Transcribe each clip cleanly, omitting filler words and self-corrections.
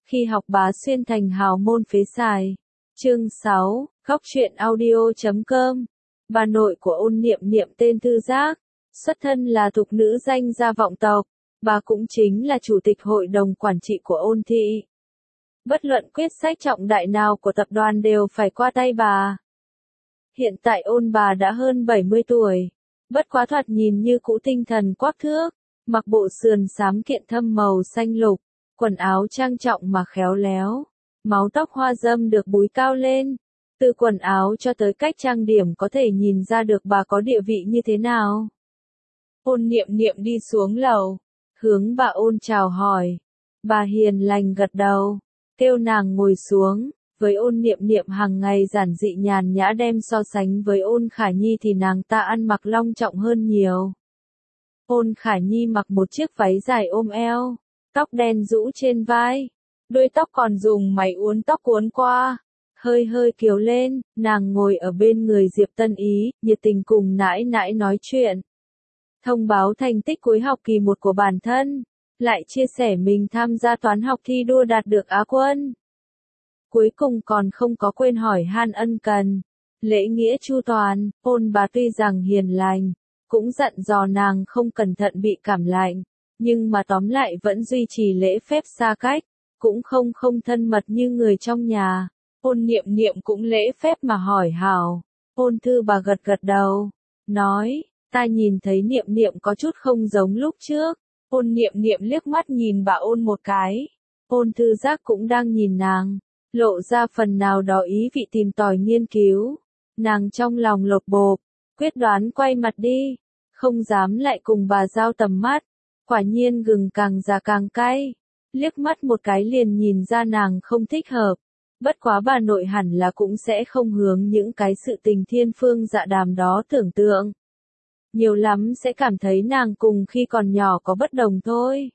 Khi học bá xuyên thành hào môn phế xài. Chương 6, Góc truyện audio.com. Bà nội của Ôn Niệm Niệm tên Thư Giác, xuất thân là thục nữ danh gia vọng tộc, bà cũng chính là chủ tịch hội đồng quản trị của Ôn thị. Bất luận quyết sách trọng đại nào của tập đoàn đều phải qua tay bà. Hiện tại Ôn bà đã hơn 70 tuổi, bất quá thoạt nhìn như cũ tinh thần quắc thước, mặc bộ sườn xám kiện thâm màu xanh lục, quần áo trang trọng mà khéo léo, mái tóc hoa dâm được búi cao lên. Từ quần áo cho tới cách trang điểm có thể nhìn ra được bà có địa vị như thế nào. Ôn Niệm Niệm đi xuống lầu, hướng bà Ôn chào hỏi. Bà hiền lành gật đầu, kêu nàng ngồi xuống. Với Ôn Niệm Niệm hàng ngày giản dị nhàn nhã đem so sánh với Ôn Khả Nhi thì nàng ta ăn mặc long trọng hơn nhiều. Ôn Khả Nhi mặc một chiếc váy dài ôm eo, tóc đen rũ trên vai, đuôi tóc còn dùng máy uốn tóc cuốn qua, hơi hơi kiều lên, nàng ngồi ở bên người Diệp Tân Ý, nhiệt tình cùng nãi nãi nói chuyện. Thông báo thành tích cuối học kỳ 1 của bản thân, lại chia sẻ mình tham gia toán học thi đua đạt được Á quân. Cuối cùng còn không có quên hỏi han ân cần, lễ nghĩa chu toàn. Ôn bà tuy rằng hiền lành, cũng dặn dò nàng không cẩn thận bị cảm lạnh, nhưng mà tóm lại vẫn duy trì lễ phép xa cách, cũng không thân mật như người trong nhà. Ôn Niệm Niệm cũng lễ phép mà hỏi hảo. Ôn Thư bà gật gật đầu, nói, ta nhìn thấy Niệm Niệm có chút không giống lúc trước. Ôn Niệm Niệm liếc mắt nhìn bà Ôn một cái. Ôn Thư Giác cũng đang nhìn nàng, lộ ra phần nào đó ý vị tìm tòi nghiên cứu. Nàng trong lòng lột bột, quyết đoán quay mặt đi, không dám lại cùng bà giao tầm mắt. Quả nhiên gừng càng già càng cay, liếc mắt một cái liền nhìn ra nàng không thích hợp. Bất quá bà nội hẳn là cũng sẽ không hướng những cái sự tình thiên phương dạ đàm đó tưởng tượng. Nhiều lắm sẽ cảm thấy nàng cùng khi còn nhỏ có bất đồng thôi.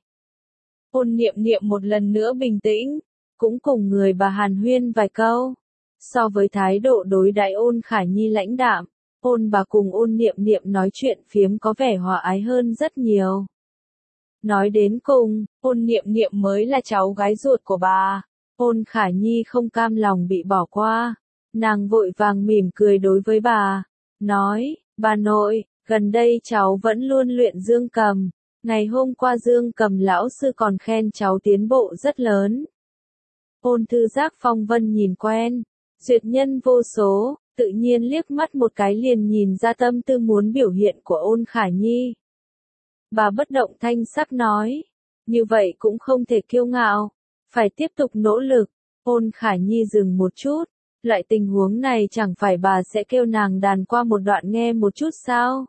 Ôn Niệm Niệm một lần nữa bình tĩnh, cũng cùng người bà hàn huyên vài câu. So với thái độ đối đãi Ôn Khả Nhi lãnh đạm, Ôn bà cùng Ôn Niệm Niệm nói chuyện phiếm có vẻ hòa ái hơn rất nhiều. Nói đến cùng, Ôn Niệm Niệm mới là cháu gái ruột của bà. Ôn Khả Nhi không cam lòng bị bỏ qua, nàng vội vàng mỉm cười đối với bà, nói, bà nội, gần đây cháu vẫn luôn luyện dương cầm, ngày hôm qua dương cầm lão sư còn khen cháu tiến bộ rất lớn. Ôn Thư Giác phong vân nhìn quen, duyệt nhân vô số, tự nhiên liếc mắt một cái liền nhìn ra tâm tư muốn biểu hiện của Ôn Khả Nhi. Bà bất động thanh sắc nói, như vậy cũng không thể kiêu ngạo, phải tiếp tục nỗ lực. Ôn Khả Nhi dừng một chút, loại tình huống này chẳng phải bà sẽ kêu nàng đàn qua một đoạn nghe một chút sao?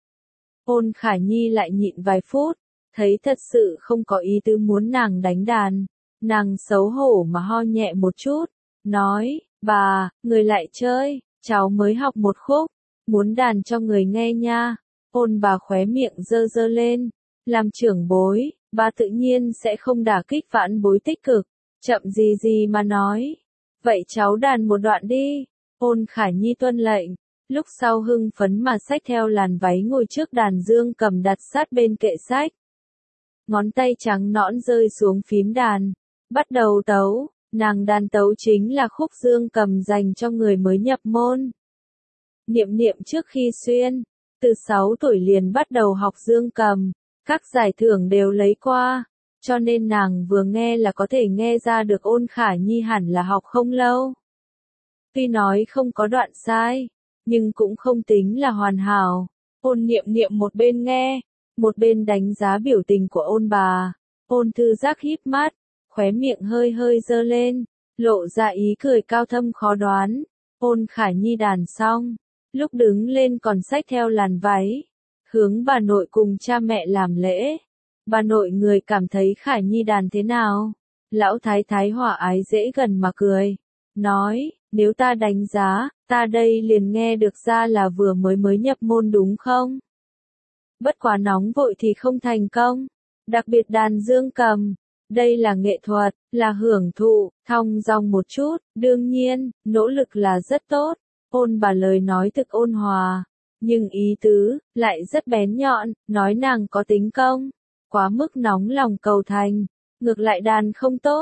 Ôn Khả Nhi lại nhịn vài phút, thấy thật sự không có ý tứ muốn nàng đánh đàn, nàng xấu hổ mà ho nhẹ một chút, nói, bà, người lại chơi, cháu mới học một khúc, muốn đàn cho người nghe nha. Ôn bà khóe miệng dơ dơ lên, làm trưởng bối, bà tự nhiên sẽ không đả kích vãn bối tích cực, chậm gì mà nói. Vậy cháu đàn một đoạn đi. Ôn Khả Nhi tuân lệnh, lúc sau hưng phấn mà xách theo làn váy ngồi trước đàn dương cầm đặt sát bên kệ sách. Ngón tay trắng nõn rơi xuống phím đàn, bắt đầu tấu, nàng đàn tấu chính là khúc dương cầm dành cho người mới nhập môn. Niệm Niệm trước khi xuyên, từ 6 tuổi liền bắt đầu học dương cầm, các giải thưởng đều lấy qua, cho nên nàng vừa nghe là có thể nghe ra được Ôn Khả Nhi hẳn là học không lâu. Tuy nói không có đoạn sai, nhưng cũng không tính là hoàn hảo. Ôn Niệm Niệm một bên nghe, một bên đánh giá biểu tình của Ôn bà. Ôn Thư Giác híp mắt, khóe miệng hơi hơi dơ lên, lộ ra ý cười cao thâm khó đoán. Ôn Khả Nhi đàn xong, lúc đứng lên còn xách theo làn váy, hướng bà nội cùng cha mẹ làm lễ. Bà nội người cảm thấy Khả Nhi đàn thế nào? Lão thái thái hòa ái dễ gần mà cười, nói, nếu ta đánh giá, ta đây liền nghe được ra là vừa mới nhập môn đúng không? Bất quá nóng vội thì không thành công, đặc biệt đàn dương cầm, đây là nghệ thuật, là hưởng thụ, thong dong một chút, đương nhiên, nỗ lực là rất tốt. Ôn bà lời nói thực ôn hòa, nhưng ý tứ lại rất bén nhọn, nói nàng có tính công, quá mức nóng lòng cầu thành, ngược lại đàn không tốt.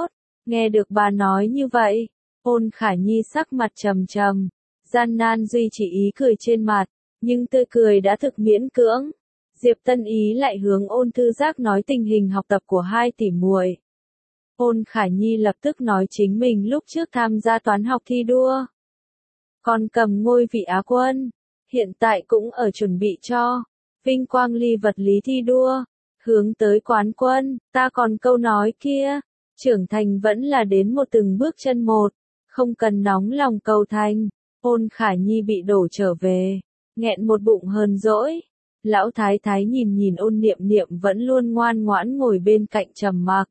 Nghe được bà nói như vậy, Ôn Khả Nhi sắc mặt trầm trầm, gian nan duy trì ý cười trên mặt, nhưng tươi cười đã thực miễn cưỡng. Diệp Tân Ý lại hướng Ôn Thư Giác nói tình hình học tập của hai tỷ muội. Ôn Khả Nhi lập tức nói chính mình lúc trước tham gia toán học thi đua, còn cầm ngôi vị Á quân, hiện tại cũng ở chuẩn bị cho vinh quang ly vật lý thi đua, hướng tới quán quân. Ta còn câu nói kia, trưởng thành vẫn là đến một từng bước chân một, không cần nóng lòng cầu thành. Ôn Khả Nhi bị đổ trở về, nghẹn một bụng hờn dỗi. Lão thái thái nhìn nhìn Ôn Niệm Niệm vẫn luôn ngoan ngoãn ngồi bên cạnh trầm mặc.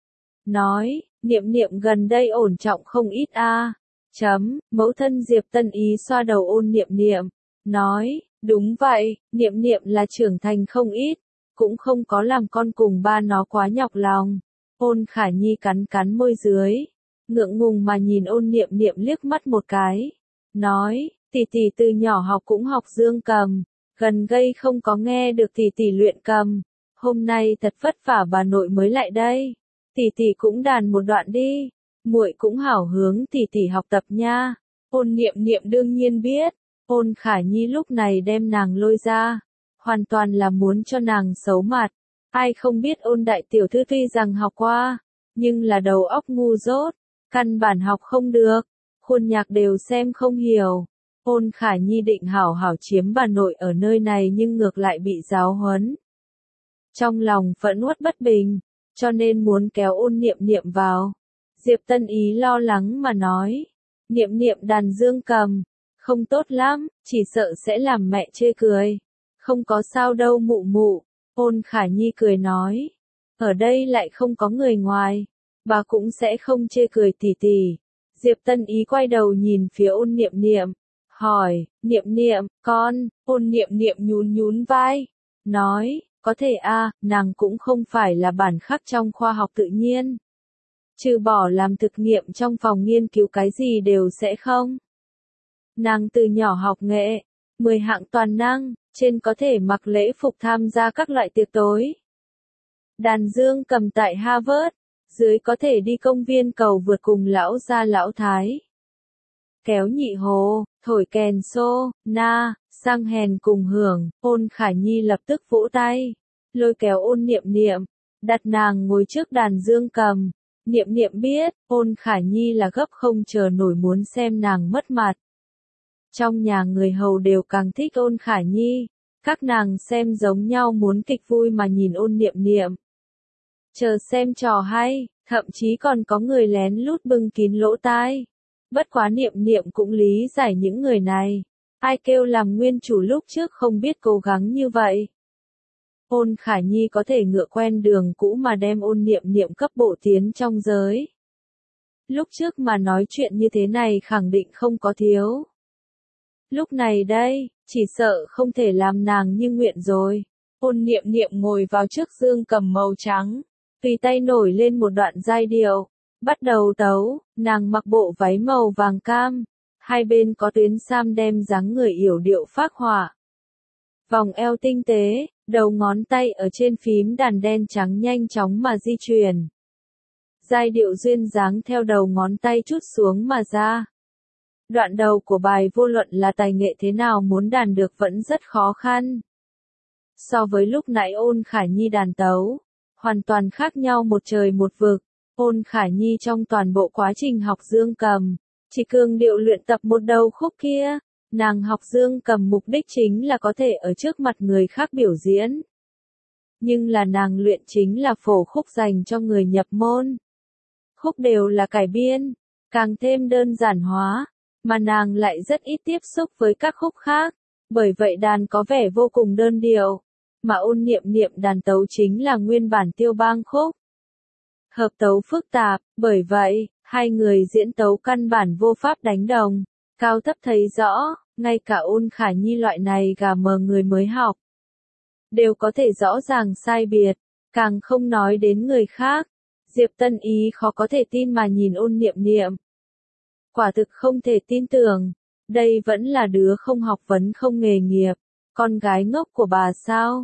Nói, Niệm Niệm gần đây ổn trọng không ít a. Mẫu thân Diệp Tân Ý xoa đầu Ôn Niệm Niệm, nói, đúng vậy, Niệm Niệm là trưởng thành không ít, cũng không có làm con cùng ba nó quá nhọc lòng. Ôn Khả Nhi cắn cắn môi dưới, ngượng ngùng mà nhìn Ôn Niệm Niệm liếc mắt một cái, nói, tỷ tỷ từ nhỏ học cũng học dương cầm, gần đây không có nghe được tỷ tỷ luyện cầm, hôm nay thật vất vả bà nội mới lại đây, tỷ tỷ cũng đàn một đoạn đi, muội cũng hảo hướng tỷ tỷ học tập nha. Ôn Niệm Niệm đương nhiên biết, Ôn Khả Nhi lúc này đem nàng lôi ra, hoàn toàn là muốn cho nàng xấu mặt. Ai không biết Ôn đại tiểu thư tuy rằng học qua, nhưng là đầu óc ngu dốt, căn bản học không được, khuôn nhạc đều xem không hiểu. Ôn Khả Nhi định hảo hảo chiếm bà nội ở nơi này nhưng ngược lại bị giáo huấn. Trong lòng phẫn uất bất bình, cho nên muốn kéo Ôn Niệm Niệm vào. Diệp Tân Ý lo lắng mà nói, Niệm Niệm đàn dương cầm, không tốt lắm, chỉ sợ sẽ làm mẹ chê cười. Không có sao đâu mụ mụ. Ôn Khả Nhi cười nói, ở đây lại không có người ngoài, bà cũng sẽ không chê cười tỷ tỷ. Diệp Tân Ý quay đầu nhìn phía Ôn Niệm Niệm, hỏi, Niệm Niệm, con. Ôn Niệm Niệm nhún nhún vai, nói, có thể a, nàng cũng không phải là bản khắc trong khoa học tự nhiên. Trừ bỏ làm thực nghiệm trong phòng nghiên cứu cái gì đều sẽ không. Nàng từ nhỏ học nghệ, 10 hạng toàn năng, trên có thể mặc lễ phục tham gia các loại tiệc tối. Đàn dương cầm tại Harvard, dưới có thể đi công viên cầu vượt cùng lão gia lão thái. Kéo nhị hồ, thổi kèn xô, na, sang hèn cùng hưởng. Ôn Khả Nhi lập tức vỗ tay, lôi kéo Ôn Niệm Niệm, đặt nàng ngồi trước đàn dương cầm. Niệm Niệm biết, Ôn Khả Nhi là gấp không chờ nổi muốn xem nàng mất mặt. Trong nhà người hầu đều càng thích Ôn Khả Nhi, các nàng xem giống nhau muốn kịch vui mà nhìn Ôn Niệm Niệm. Chờ xem trò hay, thậm chí còn có người lén lút bưng kín lỗ tai. Bất quá Niệm Niệm cũng lý giải những người này. Ai kêu làm nguyên chủ lúc trước không biết cố gắng như vậy. Ôn Khả Nhi có thể ngựa quen đường cũ mà đem Ôn Niệm Niệm cấp bộ tiến trong giới. Lúc trước mà nói chuyện như thế này khẳng định không có thiếu. Lúc này đây, chỉ sợ không thể làm nàng như nguyện rồi. Ôn Niệm Niệm ngồi vào trước dương cầm màu trắng, tùy tay nổi lên một đoạn giai điệu, bắt đầu tấu. Nàng mặc bộ váy màu vàng cam, hai bên có tuyến sam đem dáng người yểu điệu phác họa. Vòng eo tinh tế, đầu ngón tay ở trên phím đàn đen trắng nhanh chóng mà di chuyển. Giai điệu duyên dáng theo đầu ngón tay trút xuống mà ra. Đoạn đầu của bài vô luận là tài nghệ thế nào muốn đàn được vẫn rất khó khăn. So với lúc nãy Ôn Khả Nhi đàn tấu, hoàn toàn khác nhau một trời một vực. Ôn Khả Nhi trong toàn bộ quá trình học dương cầm, chỉ cường điệu luyện tập một đầu khúc kia. Nàng học dương cầm mục đích chính là có thể ở trước mặt người khác biểu diễn. Nhưng là nàng luyện chính là phổ khúc dành cho người nhập môn. Khúc đều là cải biên, càng thêm đơn giản hóa, mà nàng lại rất ít tiếp xúc với các khúc khác, bởi vậy đàn có vẻ vô cùng đơn điệu, mà Ôn Niệm Niệm đàn tấu chính là nguyên bản tiêu bang khúc. Hợp tấu phức tạp, bởi vậy, hai người diễn tấu căn bản vô pháp đánh đồng, cao thấp thấy rõ, ngay cả Ôn Khả Nhi loại này gà mờ người mới học, đều có thể rõ ràng sai biệt, càng không nói đến người khác. Diệp Tân Ý khó có thể tin mà nhìn Ôn Niệm Niệm. Quả thực không thể tin tưởng, đây vẫn là đứa không học vấn không nghề nghiệp, con gái ngốc của bà sao?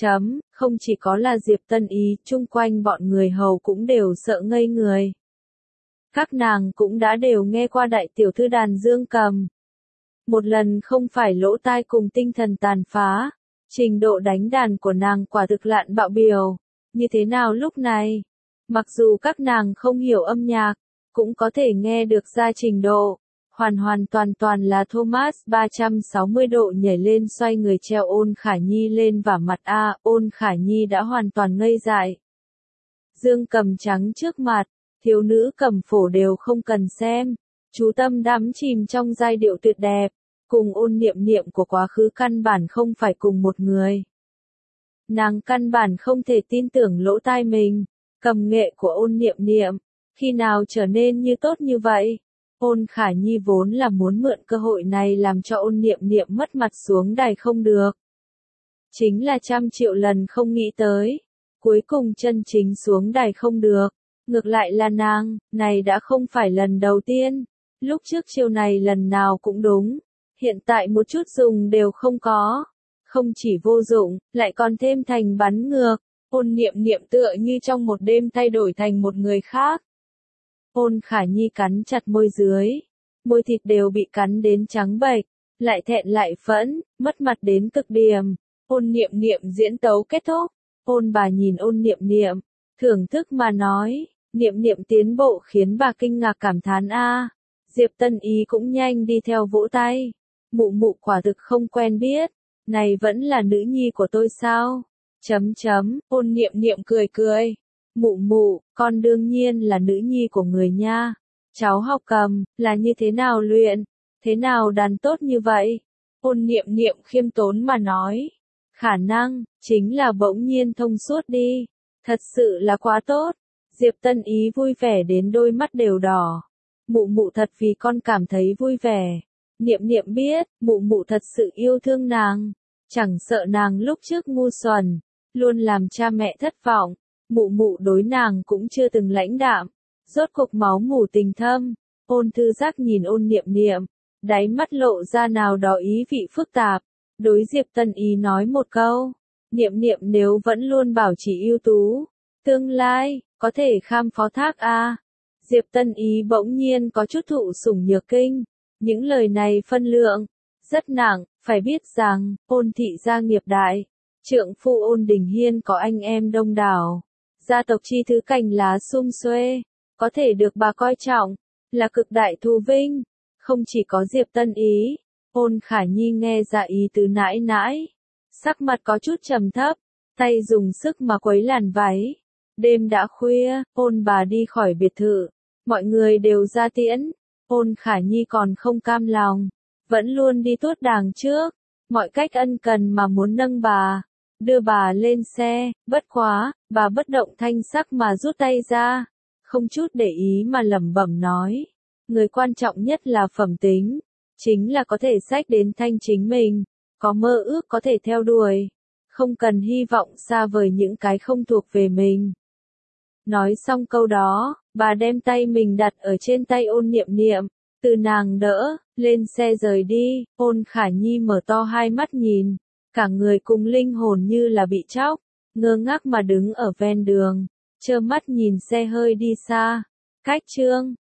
Không chỉ có là Diệp Tân Ý, chung quanh bọn người hầu cũng đều sợ ngây người. Các nàng cũng đã đều nghe qua đại tiểu thư đàn dương cầm. Một lần không phải lỗ tai cùng tinh thần tàn phá, trình độ đánh đàn của nàng quả thực lạn bạo biểu. Như thế nào lúc này? Mặc dù các nàng không hiểu âm nhạc, cũng có thể nghe được ra trình độ. Hoàn hoàn toàn toàn là Thomas 360 độ nhảy lên xoay người treo Ôn Khả Nhi lên vả mặt Ôn Khả Nhi đã hoàn toàn ngây dại. Dương cầm trắng trước mặt, thiếu nữ cầm phổ đều không cần xem. Chú tâm đắm chìm trong giai điệu tuyệt đẹp, cùng Ôn Niệm Niệm của quá khứ căn bản không phải cùng một người. Nàng căn bản không thể tin tưởng lỗ tai mình, cầm nghệ của Ôn Niệm Niệm, khi nào trở nên như tốt như vậy. Ôn Khả Nhi vốn là muốn mượn cơ hội này làm cho Ôn Niệm Niệm mất mặt xuống đài không được. Chính là 100 triệu lần không nghĩ tới, cuối cùng chân chính xuống đài không được. Ngược lại là nàng, này đã không phải lần đầu tiên, lúc trước chiêu này lần nào cũng đúng, hiện tại một chút dùng đều không có. Không chỉ vô dụng, lại còn thêm thành bắn ngược, Ôn Niệm Niệm tựa như trong một đêm thay đổi thành một người khác. Ôn Khả Nhi cắn chặt môi dưới, môi thịt đều bị cắn đến trắng bệch, lại thẹn lại phẫn, mất mặt đến cực điểm. Ôn Niệm Niệm diễn tấu kết thúc, Ôn bà nhìn Ôn Niệm Niệm, thưởng thức mà nói, Niệm Niệm tiến bộ khiến bà kinh ngạc cảm thán Diệp Tân Ý cũng nhanh đi theo vỗ tay. Mụ mụ quả thực không quen biết, này vẫn là nữ nhi của tôi sao? Ôn Niệm Niệm cười cười. Mụ mụ, con đương nhiên là nữ nhi của người nha. Cháu học cầm, là như thế nào luyện? Thế nào đàn tốt như vậy? Ôn Niệm Niệm khiêm tốn mà nói. Khả năng, chính là bỗng nhiên thông suốt đi. Thật sự là quá tốt. Diệp Tân Ý vui vẻ đến đôi mắt đều đỏ. Mụ mụ thật vì con cảm thấy vui vẻ. Niệm Niệm biết, mụ mụ thật sự yêu thương nàng. Chẳng sợ nàng lúc trước ngu xuẩn, luôn làm cha mẹ thất vọng. Mụ mụ đối nàng cũng chưa từng lãnh đạm. Rốt cuộc máu mủ tình thâm. Ôn Thư Giác nhìn Ôn Niệm Niệm, đáy mắt lộ ra nào đó ý vị phức tạp. Đối Diệp Tân Ý nói một câu, Niệm Niệm nếu vẫn luôn bảo trì ưu tú, tương lai, có thể kham phó thác Diệp Tân Ý bỗng nhiên có chút thụ sủng nhược kinh. Những lời này phân lượng rất nặng, phải biết rằng, Ôn thị gia nghiệp đại, trượng phu Ôn Đình Hiên có anh em đông đảo, gia tộc chi thứ cành lá sum xuê, có thể được bà coi trọng, là cực đại thù vinh. Không chỉ có Diệp Tân Ý, Ôn Khả Nhi nghe ra ý tứ nãi nãi, sắc mặt có chút trầm thấp, tay dùng sức mà quấy làn váy. Đêm đã khuya, Ôn bà đi khỏi biệt thự, mọi người đều ra tiễn. Ôn Khả Nhi còn không cam lòng, vẫn luôn đi tuốt đàng trước, mọi cách ân cần mà muốn nâng bà, đưa bà lên xe. Bất quá, bà bất động thanh sắc mà rút tay ra, không chút để ý mà lẩm bẩm nói, người quan trọng nhất là phẩm tính, chính là có thể xách đến thanh chính mình, có mơ ước có thể theo đuổi, không cần hy vọng xa vời những cái không thuộc về mình. Nói xong câu đó, bà đem tay mình đặt ở trên tay Ôn Niệm Niệm, từ nàng đỡ, lên xe rời đi. Ôn Khả Nhi mở to hai mắt nhìn, cả người cùng linh hồn như là bị chóc, ngơ ngác mà đứng ở ven đường, trơ mắt nhìn xe hơi đi xa. Cách chương